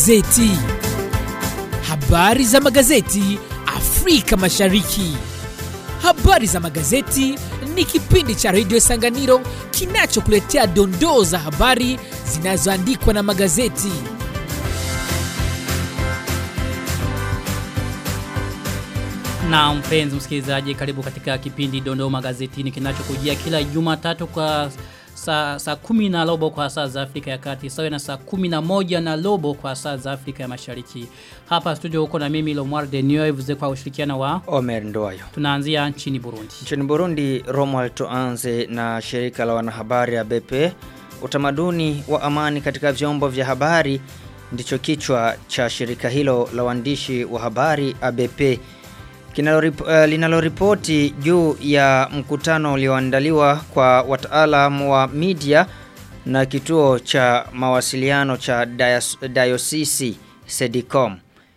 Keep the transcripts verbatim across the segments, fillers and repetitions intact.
magazeti. Habari za magazeti Afrika Mashariki. Habari za magazeti ni kipindi cha Radio Sanganiro kinachokuletea dondoo za habari zinazoandikwa na magazeti. Na mpenzi msikilizaji, karibu katika kipindi dondoo magazetini kinachokujia kila Jumatatu kwa saa sa kumi na robo kwa saa za Afrika ya Kati, sawa na saa kumi na moja na robo kwa saa za Afrika ya Mashariki. Hapa studio uko na mimi Lomar Denioev kwa ushirikiano wa Omer Ndoayo. Tunaanzia nchini Burundi. Nchini Burundi, Romuald tuanze na shirika la wanahabari ya B P. Utamaduni wa amani katika vyombo vya habari ndicho kichwa cha shirika hilo la waandishi wa habari A B P. Kinalorip, uh, linaloripoti juu ya mkutano ulioandaliwa kwa wataalamu wa media na kituo cha mawasiliano cha Diocese Sedicom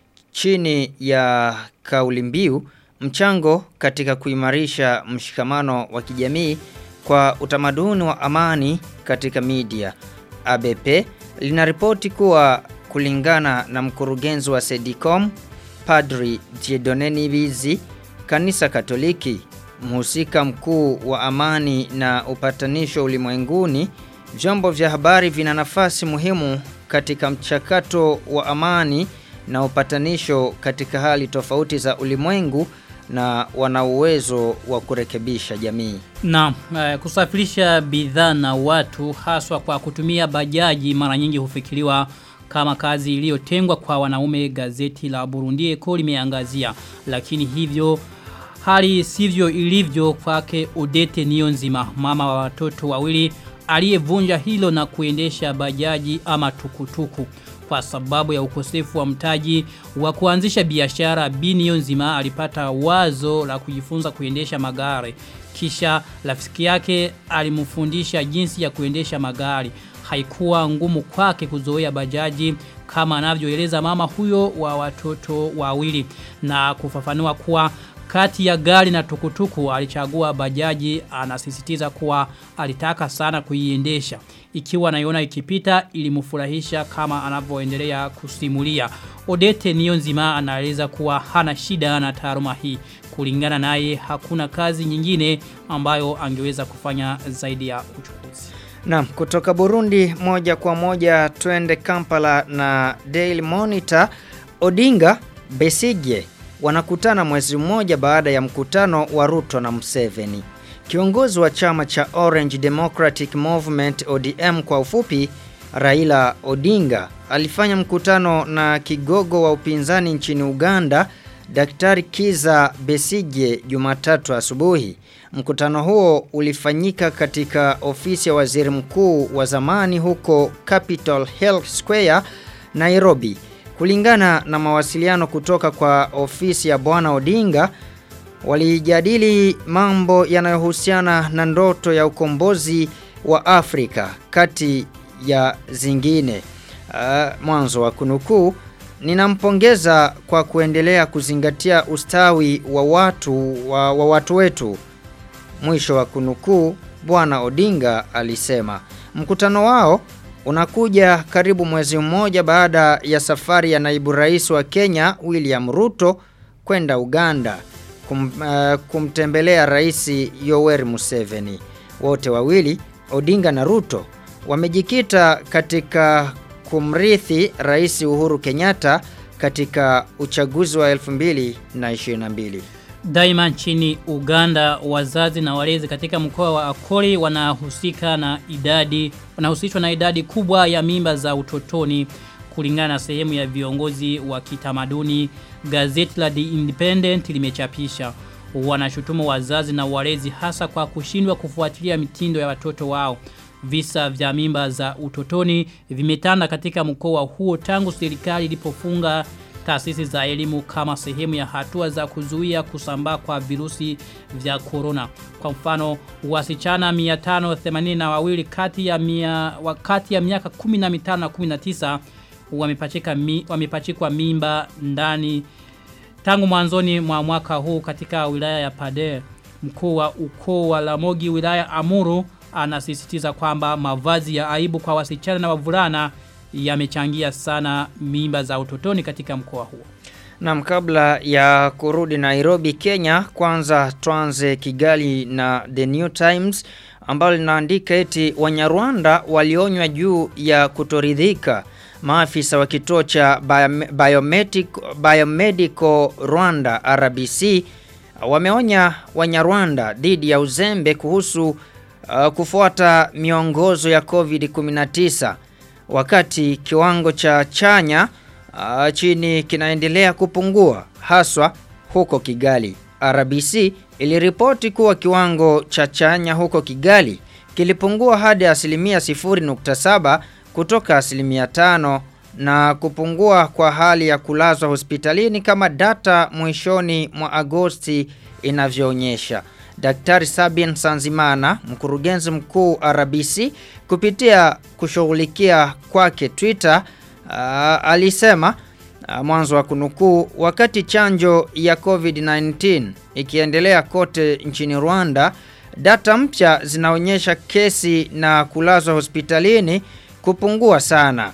chini ya kauli mbiu mchango katika kuimarisha mshikamano wa kijamii kwa utamaduni wa amani katika media. A B P linaripoti kuwa kulingana na mkurugenzi wa Sedicom Padri Dieudonne Niyibizi, kanisa Katoliki, mhusika mkuu wa amani na upatanisho ulimwenguni, vyombo vya habari vina nafasi muhimu katika mchakato wa amani na upatanisho katika hali tofauti za ulimwengu na wana uwezo wa kurekebisha jamii. Na uh, kusafirisha bidhaa na watu haswa kwa kutumia bajaji mara nyingi hufikiriwa kama kazi iliyotengwa kwa wanaume. Gazeti la Burundi Echo limeangazia, lakini hivyo hali sivyo ilivyo kwake Odete Niyonzima, mama wa watoto wawili aliyevunja hilo na kuendesha bajaji ama tukutuku. Kwa sababu ya ukosefu wa mtaji wa kuanzisha biashara, Bi Niyonzima alipata wazo la kujifunza kuendesha magari. Kisha rafiki yake alimfundisha jinsi ya kuendesha magari. Haikuwa ngumu kwake kuzoea bajaji kama anavyoeleza mama huyo wa watoto wawili, na kufafanua kuwa kati ya gari na tukutuku alichagua bajaji. Anasisitiza kuwa alitaka sana kuiendesha, ikiwa anaiona ikipita ilimfurahisha kama anavyoendelea kusimulia. Odete Niyonzima anaeleza kuwa hana shida na taaluma hii. Kulingana naye hakuna kazi nyingine ambayo angeweza kufanya zaidi ya uchukuzi. Naam, kutoka Burundi moja kwa moja twende Kampala na Daily Monitor. Odinga, Besigye wanakutana mwezi mmoja baada ya mkutano wa Ruto na Museveni. Kiongozi wa chama cha Orange Democratic Movement O D M kwa ufupi, Raila Odinga alifanya mkutano na kigogo wa upinzani nchini Uganda, Daktari Kiza Besigye, Jumatatu asubuhi. Mkutano huo ulifanyika katika ofisi ya waziri mkuu wa zamani huko Capitol Hill Square, Nairobi. Kulingana na mawasiliano kutoka kwa ofisi ya Bwana Odinga, walijadili mambo yanayohusiana na ndoto ya ukombozi wa Afrika kati ya zingine. Uh, mwanzo wa kunukuu, ninampongeza kwa kuendelea kuzingatia ustawi wa watu wa, wa watu wetu. Mwisho wa kunukuu, Bwana Odinga alisema. Mkutano wao unakuja karibu mwezi mmoja baada ya safari ya naibu rais wa Kenya William Ruto kwenda Uganda kum, uh, kumtembelea Rais Yoweri Museveni. Wote wawili, Odinga na Ruto, wamejikita katika kumrithi Rais Uhuru Kenyatta katika uchaguzi wa elfu mbili na ishirini na mbili. Daima nchini Uganda, wazazi na walezi katika mkoa wa Akoli wanahusika na idadi wanahusishwa na idadi kubwa ya mimba za utotoni. Kulingana na sehemu ya viongozi wa kitamaduni, gazeti la The Independent limechapisha. Wanashutumu wazazi na walezi hasa kwa kushindwa kufuatilia mitindo ya watoto wao. Visa vya mimba za utotoni vimetanda katika mkoa huo tangu serikali ilipofunga taasisi za elimu kama sehemu ya hatua za kuzuia kusambaa kwa virusi vya corona. Kwa mfano, wasichana mia tano themanini na wawili kati ya mia, wakati ya miaka kumi na mitano na kumi na tisa wamepachika mi, wamepachikwa mimba ndani tangu mwanzoni mwa mwaka huu katika wilaya ya Padere. Mkuu wa ukoo wa Lamogi wilaya Amuru anasisitiza kwamba mavazi ya aibu kwa wasichana na wavulana yamechangia sana mimba za utotoni katika mkoa huo. Na kabla ya kurudi Nairobi, Kenya, kwanza tuanze Kigali na The New Times ambalo linaandika eti Wanyarwanda walionywa juu ya kutoridhika. Maafisa wa kituo cha Biomedical, Biomedical Rwanda R B C wameonya Wanyarwanda dhidi ya uzembe kuhusu uh, kufuata miongozo ya COVID kumi na tisa wakati kiwango cha chanya uh, chini kinaendelea kupungua haswa huko Kigali. R B C iliripoti kuwa kiwango cha chanya huko Kigali kilipungua hadi asilimia sifuri nukta saba kutoka asilimia tano na kupungua kwa hali ya kulazwa hospitalini kama data mwishoni mwa Agosti inavyoonyesha. Daktari Sabin Sanzimana, mkurugenzi mkuu R B C, kupitia kushughulikia kwake Twitter, uh, alisema uh, mwanzo wa kunukuu, wakati chanjo ya COVID nineteen ikiendelea kote nchini Rwanda, data mpya zinaonyesha kesi na kulazwa hospitalini kupungua sana.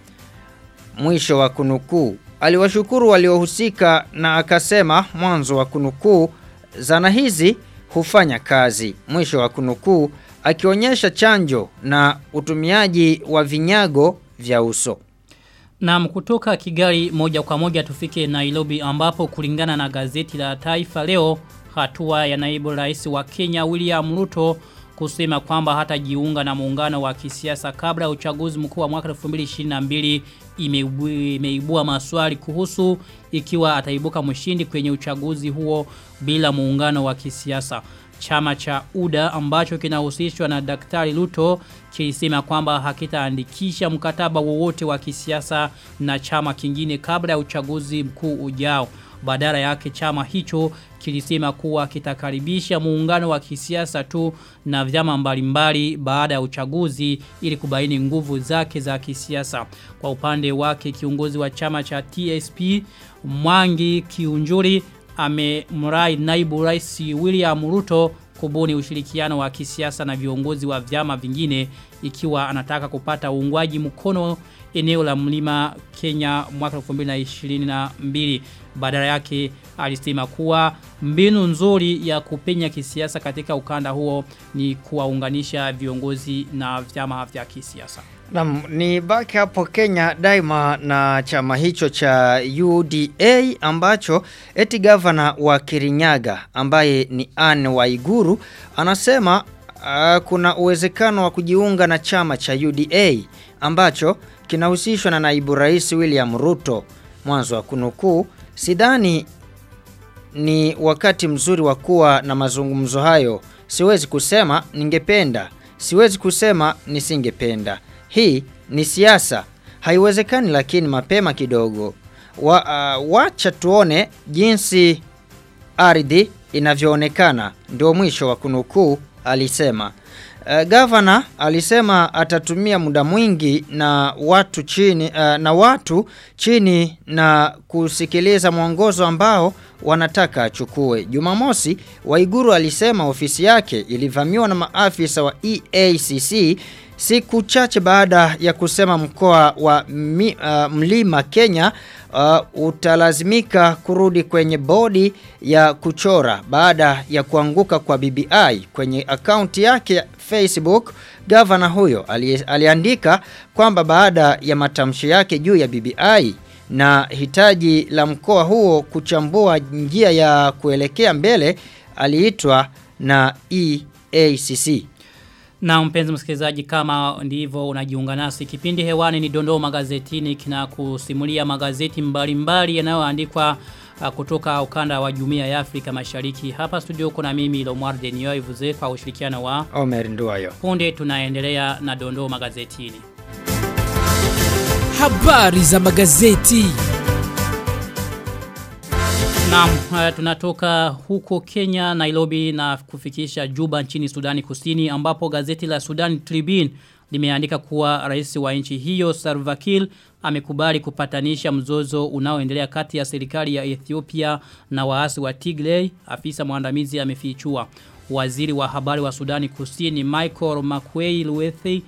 Mwisho wa kunukuu. Aliwashukuru waliohusika na akasema mwanzo wa kunukuu, zana hizi hufanya kazi. Mwisho wa kunukuu, akionyesha chanjo na utumiaji wa vinyago vya uso. Na kutoka Kigali moja kwa moja tufike Nairobi ambapo kulingana na gazeti la Taifa Leo, hatua ya naibu rais wa Kenya William Ruto kusema kwamba hata jiunga na muungano wa kisiasa kabla ya uchaguzi mkuu wa mwaka elfu mbili ishirini na mbili imeibua maswali kuhusu ikiwa ataibuka mshindi kwenye uchaguzi huo bila muungano wa kisiasa. Chama cha U D A ambacho kinahusishwa na Daktari Ruto kilisema kwamba hakitaandikisha mkataba wowote wa kisiasa na chama kingine kabla ya uchaguzi mkuu ujao. Badala yake chama hicho kilisema kuwa kitakaribisha muungano wa kisiasa tu na vyama mbalimbali baada ya uchaguzi ili kubaini nguvu zake za kisiasa. Kwa upande wake kiongozi wa chama cha T S P Mwangi Kiunjuri amemrai naibu rais William Ruto kubuni ushirikiano wa kisiasa na viongozi wa vyama vingine ikiwa anataka kupata uungwaji mkono eneo la Mlima Kenya mwaka elfu mbili ishirini na mbili. Badala yake alisema kuwa mbinu nzuri ya kupenya kisiasa katika ukanda huo ni kuwaunganisha viongozi na vyama vya kisiasa. Naam, ni baki hapo Kenya daima na chama hicho cha U D A ambacho eti governor wa Kirinyaga ambaye ni Anne Waiguru anasema uh, kuna uwezekano wa kujiunga na chama cha U D A ambacho kinahusishwa na naibu rais William Ruto. Mwanzo wa kunukuu, sidhani ni wakati mzuri wa kuwa na mazungumzo hayo. Siwezi kusema ningependa, siwezi kusema nisingependa. Hii ni siasa. Haiwezekani lakini mapema kidogo. Wa, uh, wacha tuone jinsi ardhi inavyoonekana. Ndio mwisho wa kunukuu alisema. Uh, Governor alisema atatumia muda mwingi na watu chini uh, na watu chini na kusikiliza mwongozo ambao wanataka achukue. Jumamosi, Waiguru alisema ofisi yake ilivamiwa na maafisa wa E A C C siku chache baada ya kusema mkoa wa mi, uh, Mlima Kenya uh, utalazimika kurudi kwenye bodi ya kuchora baada ya kuanguka kwa B B I. Kwenye akaunti yake ya Facebook, gavana huyo ali, aliandika kwamba baada ya matamshi yake juu ya B B I na hitaji la mkoa huo kuchambua njia ya kuelekea mbele, aliitwa na E A C C. Na mpenzi msikilizaji, kama ndivyo unajiunga nasi, kipindi hewani ni Dondoo Magazetini, kinakusimulia magazeti mbalimbali yanayoandikwa uh, kutoka ukanda wa Jumuiya ya Afrika Mashariki. Hapa studio kuna mimi Lomar Denioy Vuze kwa ushirikiano wa Omer Nduwayo. Punde tunaendelea na Dondoo Magazetini. Habari za magazeti. Naam, uh, tunatoka huko Kenya, Nairobi na kufikisha Juba nchini Sudani Kusini ambapo gazeti la Sudan Tribune limeandika kuwa rais wa nchi hiyo Salva Kiir amekubali kupatanisha mzozo unaoendelea kati ya serikali ya Ethiopia na waasi wa Tigray, afisa mwandamizi amefichua. Waziri wa habari wa Sudani Kusini Michael Makwei Luethi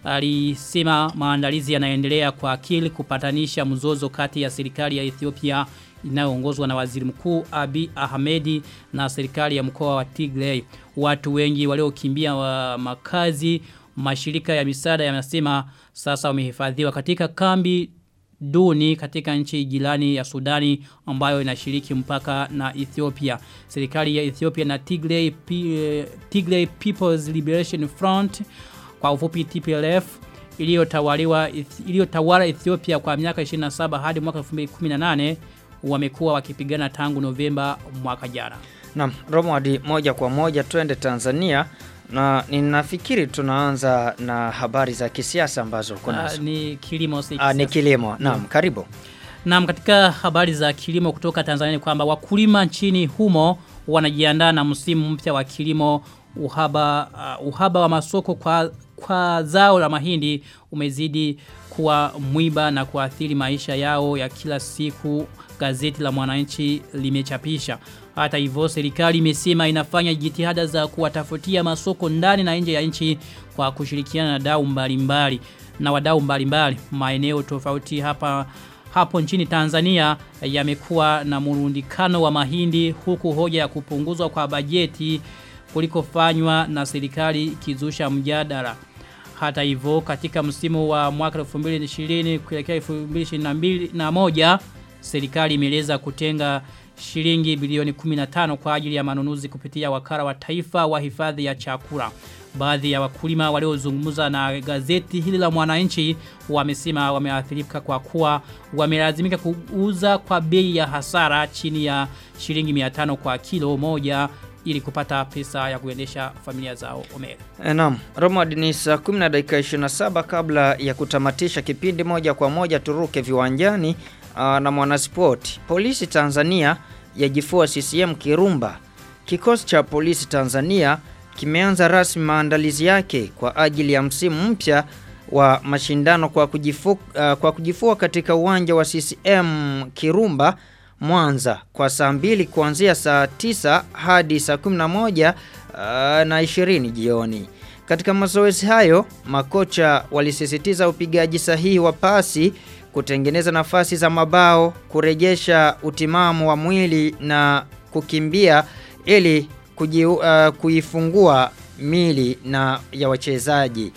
alisema maandalizi yanaendelea kwa akili kupatanisha mzozo kati ya serikali ya Ethiopia inayoongozwa na Waziri Mkuu Abiy Ahmed na serikali ya mkoa wa Tigray. Watu wengi waliokimbia wa makazi, mashirika ya misaada yanasema sasa wamehifadhiwa katika kambi duni katika nchi jirani ya Sudani ambayo inashiriki mpaka na Ethiopia. Serikali ya Ethiopia na Tigray, P, Tigray People's Liberation Front kwa ufupi T P L F iliyotawaliwa iliyotawala Ethiopia kwa miaka ishirini na saba hadi mwaka elfu mbili kumi na nane wamekuwa wakipigana tangu Novemba mwaka jana. Naam, Romwadi, moja kwa moja twende Tanzania. Na ninafikiri tunaanza na habari za kisiasa ambazo uko nazo. Ni kilimo si Ah, ni kilimo. Naam, yeah. Karibu. Naam, katika habari za kilimo kutoka Tanzania ni kwamba wakulima nchini humo wanajiandaa na msimu mpya wa kilimo. Uhaba uh, uhaba wa masoko kwa kwa zao la mahindi umezidi kuwa mwiba na kuathiri maisha yao ya kila siku, gazeti la Mwananchi limechapisha. Hata hivyo serikali imesema inafanya jitihada za kuwatafutia masoko ndani na nje ya nchi kwa kushirikiana na wadau mbalimbali na wadau mbalimbali. Maeneo tofauti hapa hapo nchini Tanzania yamekuwa na murundikano wa mahindi, huku hoja ya kupunguzwa kwa bajeti kulikofanywa na serikali kizusha mjadala. Hata hivyo katika msimu wa mwaka elfu mbili ishirini kuelekea elfu mbili ishirini na moja serikali imeeleza kutenga shilingi bilioni kumi na tano kwa ajili ya manunuzi kupitia wakala wa taifa wa hifadhi ya chakula. Baadhi ya wakulima waliozungumza na gazeti hili la Mwananchi wamesema wameathirika kwa kuwa wamelazimika kuuza kwa bei ya hasara chini ya shilingi mia tano kwa kilo moja ili kupata pesa ya kuendesha familia zao. Omega. Naam, Romad, ni saa kumi na dakika ishirini na saba kabla ya kutamatisha kipindi moja kwa moja turuke viwanjani uh, na Mwanaspoti. Polisi Tanzania yajifua C C M Kirumba. Kikosi cha Polisi Tanzania kimeanza rasmi maandalizi yake kwa ajili ya msimu mpya wa mashindano kwa kujifua, uh, kwa kujifua katika uwanja wa C C M Kirumba Mwanza kwa saa mbili kuanzia saa tisa hadi saa kumi na moja uh, na ishirini jioni. Katika mazoezi hayo, makocha walisisitiza upigaji sahihi wa pasi, kutengeneza nafasi za mabao, kurejesha utimamu wa mwili na kukimbia ili kuji, uh, kuifungua mili na ya wachezaji.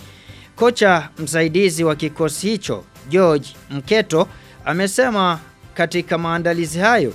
Kocha msaidizi wa kikosi hicho, George Mketo, amesema katika maandalizi hayo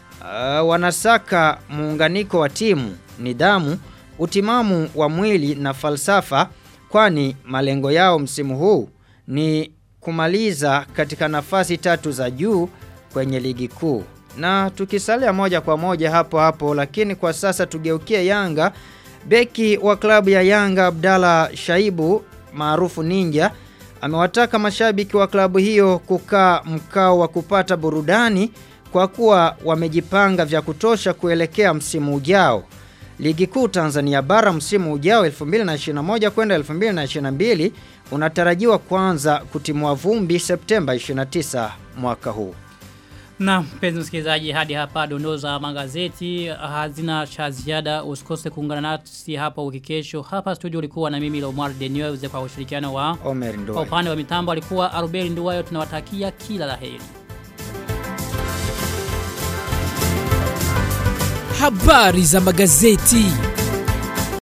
uh, wanasaka muunganiko wa timu, nidhamu, utimamu wa mwili na falsafa, kwani malengo yao msimu huu ni kumaliza katika nafasi tatu za juu kwenye ligi kuu. Na tukisalia moja kwa moja hapo hapo, lakini kwa sasa tugeukie Yanga. Beki wa klabu ya Yanga Abdalla Shaibu maarufu Ninja amewataka mashabiki wa klabu hiyo kukaa mkao wa kupata burudani kwa kuwa wamejipanga vya kutosha kuelekea msimu ujao. Ligi kuu Tanzania bara msimu ujao elfu mbili ishirini na moja kwenda elfu mbili ishirini na mbili unatarajiwa kuanza kutimua vumbi Septemba ishirini na tisa mwaka huu. Na mpenzi msikilizaji, hadi hapa dondoo za magazeti hazina cha ziada. Usikose kuungana nasi hapa wiki kesho. Hapa studio ulikuwa na mimi Omar Denio kwa ushirikiano wa Omer Nduwayo. Kwa upande wa mitambo alikuwa Arubeli Nduwayo. Tunawatakia kila laheri. Habari za magazeti.